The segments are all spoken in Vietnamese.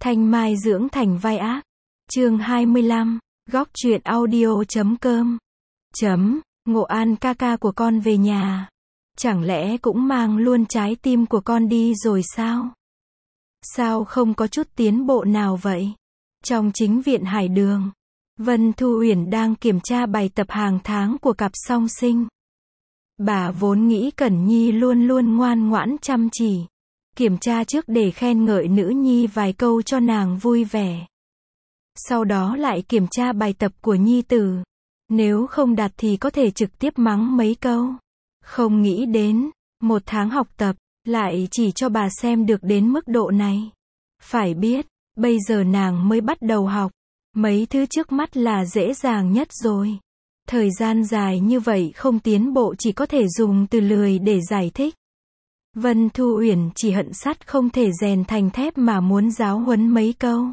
Thanh Mai dưỡng thành vai ác. Chương 25. Góc truyện audio.com. Ngộ An ca ca của con về nhà. Chẳng lẽ cũng mang luôn trái tim của con đi rồi sao? Sao không có chút tiến bộ nào vậy? Trong chính viện Hải Đường, Vân Thu Uyển đang kiểm tra bài tập hàng tháng của cặp song sinh. Bà vốn nghĩ Cẩn Nhi luôn luôn ngoan ngoãn chăm chỉ. Kiểm tra trước để khen ngợi nữ nhi vài câu cho nàng vui vẻ. Sau đó lại kiểm tra bài tập của nhi tử. Nếu không đạt thì có thể trực tiếp mắng mấy câu. Không nghĩ đến, 1 tháng học tập, lại chỉ cho bà xem được đến mức độ này. Phải biết, bây giờ nàng mới bắt đầu học. Mấy thứ trước mắt là dễ dàng nhất rồi. Thời gian dài như vậy không tiến bộ chỉ có thể dùng từ lười để giải thích. Vân Thu Uyển chỉ hận sắt không thể rèn thành thép mà muốn giáo huấn mấy câu.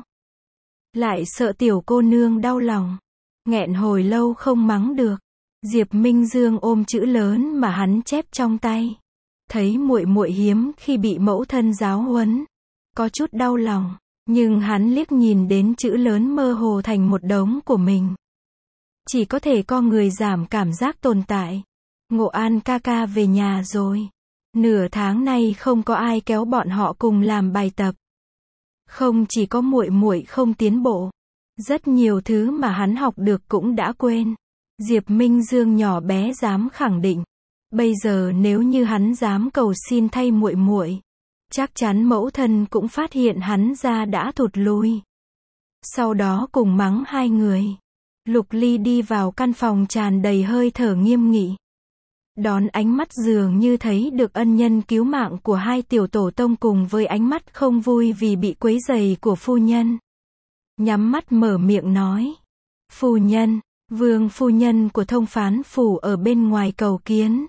Lại sợ tiểu cô nương đau lòng. Nghẹn hồi lâu không mắng được. Diệp Minh Dương ôm chữ lớn mà hắn chép trong tay. Thấy muội muội hiếm khi bị mẫu thân giáo huấn. Có chút đau lòng. Nhưng hắn liếc nhìn đến chữ lớn mơ hồ thành một đống của mình. Chỉ có thể co người giảm cảm giác tồn tại. Ngộ An ca ca về nhà rồi. Nửa tháng nay không có ai kéo bọn họ cùng làm bài tập. Không chỉ có muội muội không tiến bộ, rất nhiều thứ mà hắn học được cũng đã quên. Diệp Minh Dương nhỏ bé dám khẳng định, bây giờ nếu như hắn dám cầu xin thay muội muội, chắc chắn mẫu thân cũng phát hiện hắn ra đã thụt lùi. Sau đó cùng mắng hai người. Lục Ly đi vào căn phòng tràn đầy hơi thở nghiêm nghị. Đón ánh mắt dường như thấy được ân nhân cứu mạng của hai tiểu tổ tông cùng với ánh mắt không vui vì bị quấy rầy của phu nhân. Nhắm mắt mở miệng nói. Phu nhân, Vương phu nhân của thông phán phủ ở bên ngoài cầu kiến.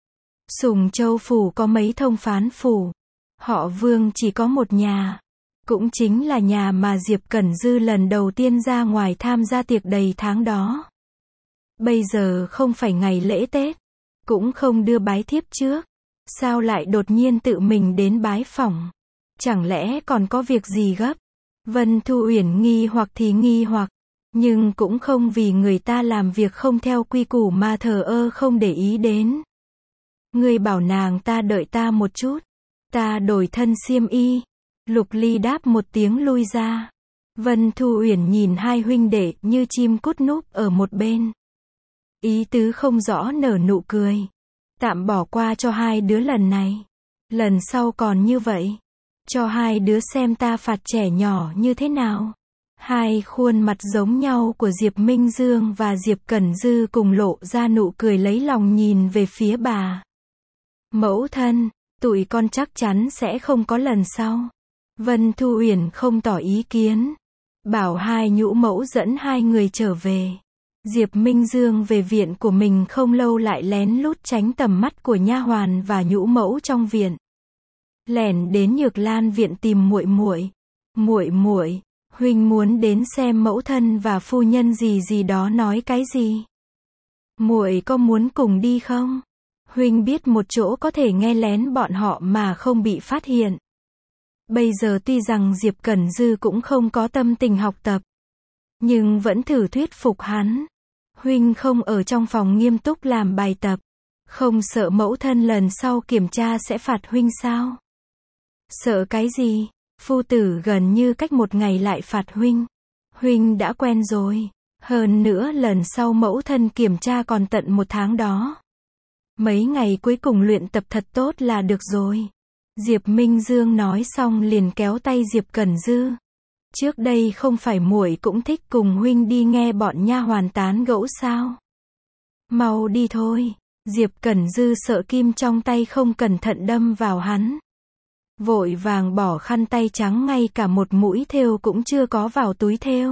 Sùng Châu phủ có mấy thông phán phủ. Họ Vương chỉ có một nhà. Cũng chính là nhà mà Diệp Cẩn Dư lần đầu tiên ra ngoài tham gia tiệc đầy tháng đó. Bây giờ không phải ngày lễ Tết. Cũng không đưa bái thiếp trước. Sao lại đột nhiên tự mình đến bái phỏng? Chẳng lẽ còn có việc gì gấp? Vân Thu Uyển nghi hoặc thì nghi hoặc. Nhưng cũng không vì người ta làm việc không theo quy củ mà thờ ơ không để ý đến. Ngươi bảo nàng ta đợi ta một chút. Ta đổi thân xiêm y. Lục Ly đáp một tiếng lui ra. Vân Thu Uyển nhìn hai huynh đệ như chim cút núp ở một bên. Ý tứ không rõ nở nụ cười. Tạm bỏ qua cho hai đứa lần này. Lần sau còn như vậy. Cho hai đứa xem ta phạt trẻ nhỏ như thế nào. Hai khuôn mặt giống nhau của Diệp Minh Dương và Diệp Cẩn Dư cùng lộ ra nụ cười lấy lòng nhìn về phía bà. Mẫu thân, tụi con chắc chắn sẽ không có lần sau. Vân Thu Uyển không tỏ ý kiến. Bảo hai nhũ mẫu dẫn hai người trở về. Diệp Minh Dương về viện của mình không lâu lại lén lút tránh tầm mắt của nha hoàn và nhũ mẫu trong viện. Lẻn đến Nhược Lan viện tìm muội muội. Muội muội, huynh muốn đến xem mẫu thân và phu nhân gì gì đó nói cái gì? Muội có muốn cùng đi không? Huynh biết một chỗ có thể nghe lén bọn họ mà không bị phát hiện. Bây giờ tuy rằng Diệp Cẩn Dư cũng không có tâm tình học tập, nhưng vẫn thử thuyết phục hắn. Huynh không ở trong phòng nghiêm túc làm bài tập. Không sợ mẫu thân lần sau kiểm tra sẽ phạt huynh sao? Sợ cái gì? Phu tử gần như cách một ngày lại phạt huynh. Huynh đã quen rồi. Hơn nữa lần sau mẫu thân kiểm tra còn tận 1 tháng đó. Mấy ngày cuối cùng luyện tập thật tốt là được rồi. Diệp Minh Dương nói xong liền kéo tay Diệp Cẩn Dư. Trước đây không phải muội cũng thích cùng huynh đi nghe bọn nha hoàn tán gẫu sao? Mau đi thôi. Diệp Cẩn Dư sợ kim trong tay không cẩn thận đâm vào hắn. Vội vàng bỏ khăn tay trắng ngay cả một mũi thêu cũng chưa có vào túi thêu.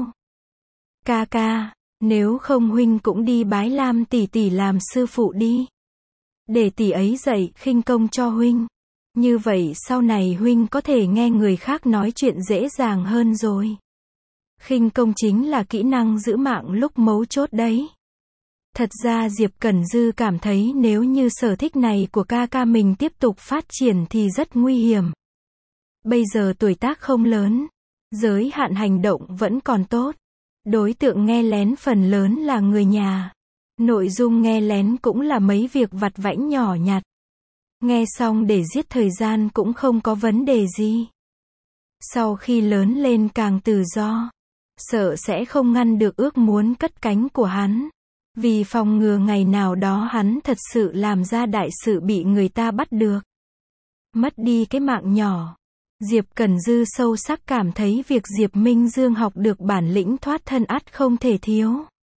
Ca ca, nếu không huynh cũng đi bái Lam tỷ tỷ làm sư phụ đi. Để tỷ ấy dạy khinh công cho huynh. Như vậy sau này huynh có thể nghe người khác nói chuyện dễ dàng hơn rồi. Khinh công chính là kỹ năng giữ mạng lúc mấu chốt đấy. Thật ra Diệp Cẩn Dư cảm thấy nếu như sở thích này của ca ca mình tiếp tục phát triển thì rất nguy hiểm. Bây giờ tuổi tác không lớn, Giới hạn hành động vẫn còn tốt. Đối tượng nghe lén phần lớn là người nhà. Nội dung nghe lén cũng là mấy việc vặt vãnh nhỏ nhặt. Nghe xong để giết thời gian cũng không có vấn đề gì. Sau khi lớn lên càng tự do. Sợ sẽ không ngăn được ước muốn cất cánh của hắn. Vì phòng ngừa ngày nào đó hắn thật sự làm ra đại sự bị người ta bắt được. Mất đi cái mạng nhỏ. Diệp Cẩn Dư sâu sắc cảm thấy việc Diệp Minh Dương học được bản lĩnh thoát thân ắt không thể thiếu.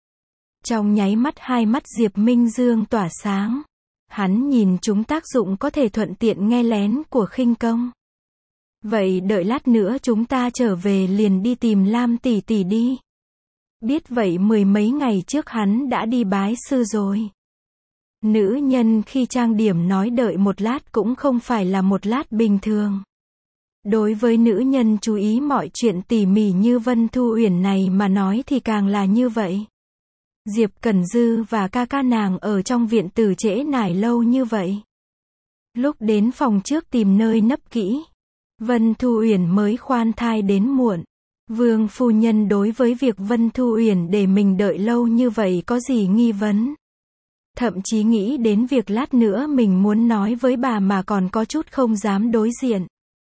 Trong nháy mắt hai mắt Diệp Minh Dương tỏa sáng. Hắn nhìn chúng tác dụng có thể thuận tiện nghe lén của khinh công. Vậy đợi lát nữa chúng ta trở về liền đi tìm Lam tỷ tỷ đi. Biết vậy mười mấy ngày trước hắn đã đi bái sư rồi. Nữ nhân khi trang điểm nói đợi một lát cũng không phải là một lát bình thường. Đối với nữ nhân chú ý mọi chuyện tỉ mỉ như Vân Thu Uyển này mà nói thì càng là như vậy. Diệp Cẩn Dư và ca ca nàng ở trong viện từ trễ nải lâu như vậy. Lúc đến phòng trước tìm nơi nấp kỹ, Vân Thu Uyển mới khoan thai đến muộn. Vương phu nhân đối với việc Vân Thu Uyển để mình đợi lâu như vậy có gì nghi vấn. Thậm chí nghĩ đến việc lát nữa mình muốn nói với bà mà còn có chút không dám đối diện.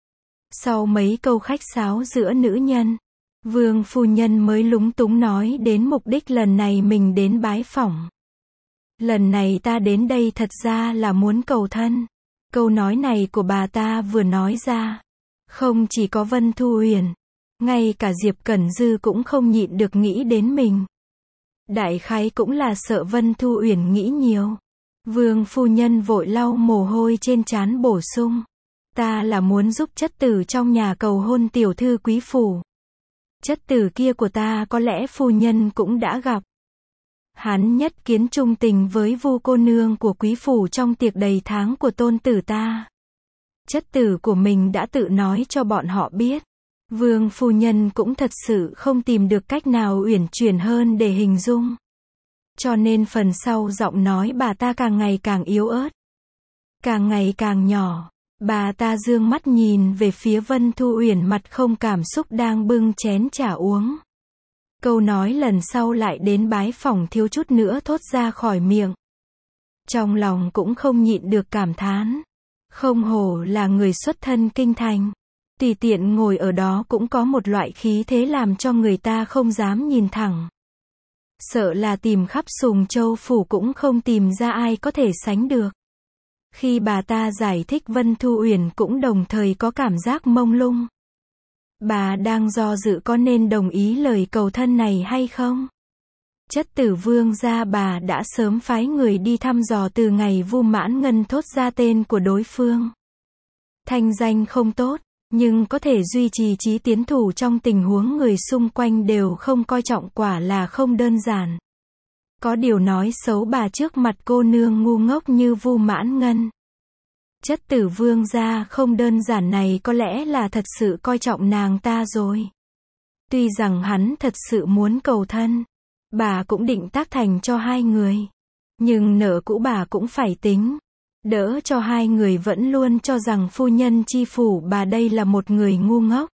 Sau mấy câu khách sáo giữa nữ nhân, Vương phu nhân mới lúng túng nói đến mục đích lần này mình đến bái phỏng. Lần này ta đến đây thật ra là muốn cầu thân. Câu nói này của bà ta vừa nói ra, không chỉ có Vân Thu Uyển, ngay cả Diệp Cẩn Dư cũng không nhịn được nghĩ đến mình. Đại khái cũng là sợ Vân Thu Uyển nghĩ nhiều. Vương phu nhân vội lau mồ hôi trên trán bổ sung. Ta là muốn giúp chất tử trong nhà cầu hôn tiểu thư quý phủ. Chất tử kia của ta có lẽ phu nhân cũng đã gặp. Hắn nhất kiến trung tình với Vu cô nương của quý phủ trong tiệc đầy tháng của tôn tử ta. Chất tử của mình đã tự nói cho bọn họ biết. Vương phu nhân cũng thật sự không tìm được cách nào uyển chuyển hơn để hình dung. Cho nên phần sau giọng nói bà ta càng ngày càng yếu ớt. Càng ngày càng nhỏ. Bà ta dương mắt nhìn về phía Vân Thu Uyển mặt không cảm xúc đang bưng chén trà uống. Câu nói lần sau lại đến bái phỏng thiếu chút nữa thốt ra khỏi miệng. Trong lòng cũng không nhịn được cảm thán. Không hổ là người xuất thân kinh thành. Tùy tiện ngồi ở đó cũng có một loại khí thế làm cho người ta không dám nhìn thẳng. Sợ là tìm khắp Sùng Châu phủ cũng không tìm ra ai có thể sánh được. Khi bà ta giải thích Vân Thu Uyển cũng đồng thời có cảm giác mông lung. Bà đang do dự có nên đồng ý lời cầu thân này hay không? Chất tử Vương gia bà đã sớm phái người đi thăm dò từ ngày Vu Mãn Ngân thốt ra tên của đối phương. Thanh danh không tốt, nhưng có thể duy trì chí tiến thủ trong tình huống người xung quanh đều không coi trọng quả là không đơn giản. Có điều nói xấu bà trước mặt cô nương ngu ngốc như Vu Mãn Ngân. Chất tử Vương gia không đơn giản này có lẽ là thật sự coi trọng nàng ta rồi. Tuy rằng hắn thật sự muốn cầu thân, bà cũng định tác thành cho hai người. Nhưng nợ cũ bà cũng phải tính. Đỡ cho hai người vẫn luôn cho rằng phu nhân chi phủ bà đây là một người ngu ngốc.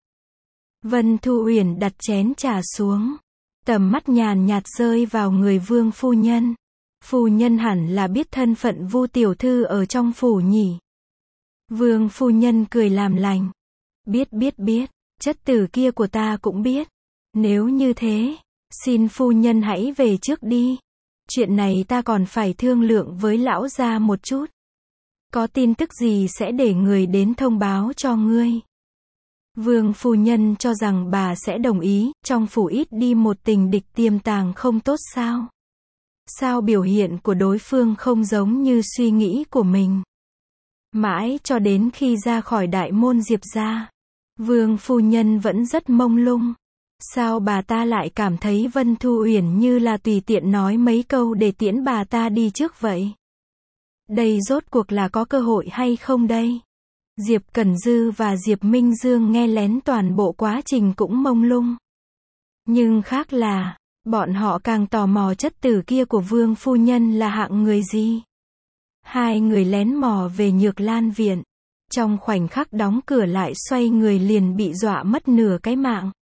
Vân Thu Uyển đặt chén trà xuống. Tầm mắt nhàn nhạt rơi vào người Vương phu nhân. Phu nhân hẳn là biết thân phận Vu tiểu thư ở trong phủ nhỉ. Vương phu nhân cười làm lành. Biết, chất tử kia của ta cũng biết. Nếu như thế, xin phu nhân hãy về trước đi. Chuyện này ta còn phải thương lượng với lão gia một chút. Có tin tức gì sẽ để người đến thông báo cho ngươi. Vương phu nhân cho rằng bà sẽ đồng ý, trong phủ ít đi một tình địch tiềm tàng không tốt sao? Sao biểu hiện của đối phương không giống như suy nghĩ của mình? Mãi cho đến khi ra khỏi đại môn Diệp gia, Vương phu nhân vẫn rất mông lung. Sao bà ta lại cảm thấy Vân Thu Uyển như là tùy tiện nói mấy câu để tiễn bà ta đi trước vậy? Đây rốt cuộc là có cơ hội hay không đây? Diệp Cẩn Dư và Diệp Minh Dương nghe lén toàn bộ quá trình cũng mông lung. Nhưng khác là, bọn họ càng tò mò chất tử kia của Vương phu nhân là hạng người gì. Hai người lén mò về Nhược Lan viện. Trong khoảnh khắc đóng cửa lại xoay người liền bị dọa mất nửa cái mạng.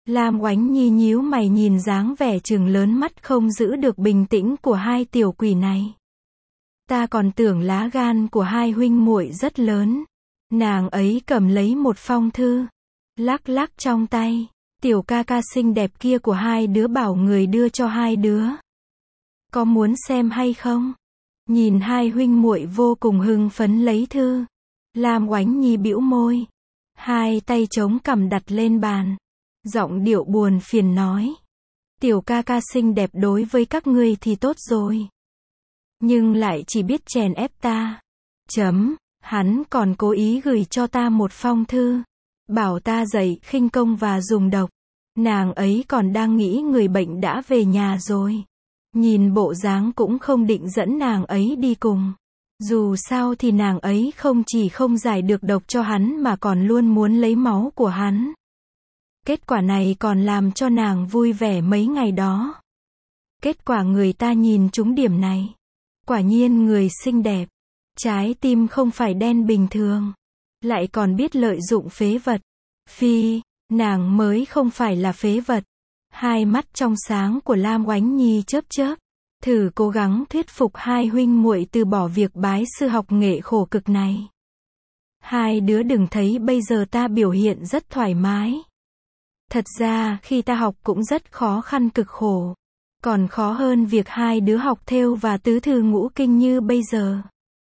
Lam Oánh Nhi nhíu mày nhìn dáng vẻ trừng lớn mắt không giữ được bình tĩnh của hai tiểu quỷ này. Ta còn tưởng lá gan của hai huynh muội rất lớn. Nàng ấy cầm lấy một phong thư, lắc lắc trong tay. Tiểu ca ca xinh đẹp kia của hai đứa bảo người đưa cho hai đứa. Có muốn xem hay không? Nhìn hai huynh muội vô cùng hưng phấn lấy thư. Lam Oánh Nhi bĩu môi. Hai tay chống cằm đặt lên bàn. Giọng điệu buồn phiền nói. Tiểu ca ca xinh đẹp đối với các ngươi thì tốt rồi. Nhưng lại chỉ biết chèn ép ta. Hắn còn cố ý gửi cho ta một phong thư. Bảo ta dạy khinh công và dùng độc. Nàng ấy còn đang nghĩ người bệnh đã về nhà rồi. Nhìn bộ dáng cũng không định dẫn nàng ấy đi cùng. Dù sao thì nàng ấy không chỉ không giải được độc cho hắn mà còn luôn muốn lấy máu của hắn. Kết quả này còn làm cho nàng vui vẻ mấy ngày đó. Kết quả người ta nhìn trúng điểm này. Quả nhiên người xinh đẹp. Trái tim không phải đen bình thường. Lại còn biết lợi dụng phế vật. Phi, nàng mới không phải là phế vật. Hai mắt trong sáng của Lam Oánh Nhi chớp chớp. Thử cố gắng thuyết phục hai huynh muội từ bỏ việc bái sư học nghệ khổ cực này. Hai đứa đừng thấy bây giờ ta biểu hiện rất thoải mái. Thật ra khi ta học cũng rất khó khăn cực khổ. Còn khó hơn việc hai đứa học thêu và tứ thư ngũ kinh như bây giờ.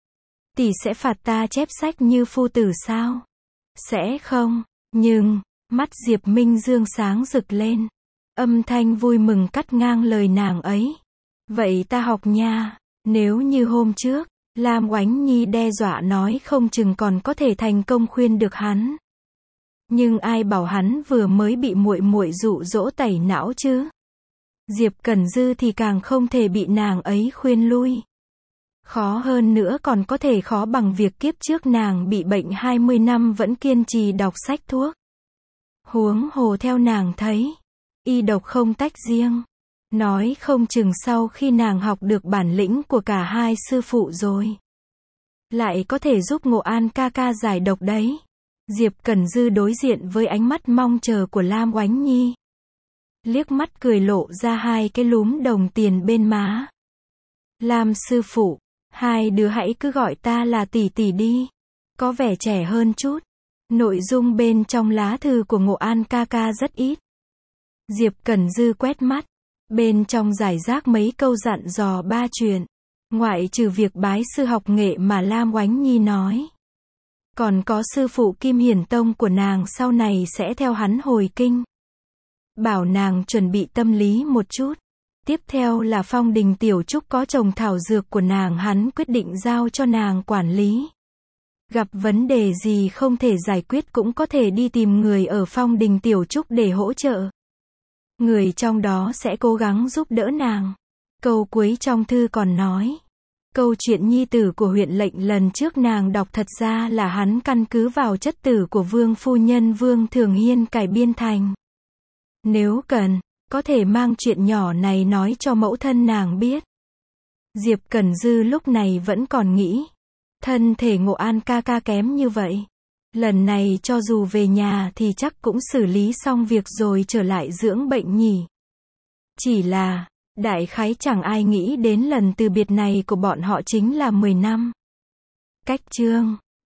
Tỷ sẽ phạt ta chép sách như phu tử sao? Sẽ không, nhưng, mắt Diệp Minh Dương sáng rực lên. Âm thanh vui mừng cắt ngang lời nàng ấy. Vậy ta học nha. Nếu như hôm trước, Lam Oánh Nhi đe dọa nói không chừng còn có thể thành công khuyên được hắn. Nhưng ai bảo hắn vừa mới bị muội muội dụ dỗ tẩy não chứ? Diệp Cẩn Dư thì càng không thể bị nàng ấy khuyên lui. Khó hơn nữa còn có thể khó bằng việc kiếp trước nàng bị bệnh 20 năm vẫn kiên trì đọc sách thuốc. Huống hồ theo nàng thấy, y độc không tách riêng. Nói không chừng sau khi nàng học được bản lĩnh của cả hai sư phụ rồi, lại có thể giúp Ngộ An ca ca giải độc đấy. Diệp Cẩn Dư đối diện với ánh mắt mong chờ của Lam Oánh Nhi. Liếc mắt cười lộ ra hai cái lúm đồng tiền bên má. Lam sư phụ, hai đứa hãy cứ gọi ta là tỷ tỷ đi. Có vẻ trẻ hơn chút. Nội dung bên trong lá thư của Ngộ An ca ca rất ít. Diệp Cẩn Dư quét mắt. Bên trong giải rác mấy câu dặn dò ba chuyện. Ngoại trừ việc bái sư học nghệ mà Lam Oánh Nhi nói. Còn có sư phụ Kim Hiển Tông của nàng sau này sẽ theo hắn hồi kinh. Bảo nàng chuẩn bị tâm lý một chút. Tiếp theo là Phong Đình Tiểu Trúc có trồng thảo dược của nàng hắn quyết định giao cho nàng quản lý. Gặp vấn đề gì không thể giải quyết cũng có thể đi tìm người ở Phong Đình Tiểu Trúc để hỗ trợ. Người trong đó sẽ cố gắng giúp đỡ nàng. Câu cuối trong thư còn nói. Câu chuyện nhi tử của huyện lệnh lần trước nàng đọc thật ra là hắn căn cứ vào chất tử của Vương phu nhân Vương Thường Hiên cải biên thành. Nếu cần, có thể mang chuyện nhỏ này nói cho mẫu thân nàng biết. Diệp Cẩn Dư lúc này vẫn còn nghĩ. Thân thể Ngộ An ca ca kém như vậy. Lần này cho dù về nhà thì chắc cũng xử lý xong việc rồi trở lại dưỡng bệnh nhỉ. Chỉ là, đại khái chẳng ai nghĩ đến lần từ biệt này của bọn họ chính là 10 năm. Cách chương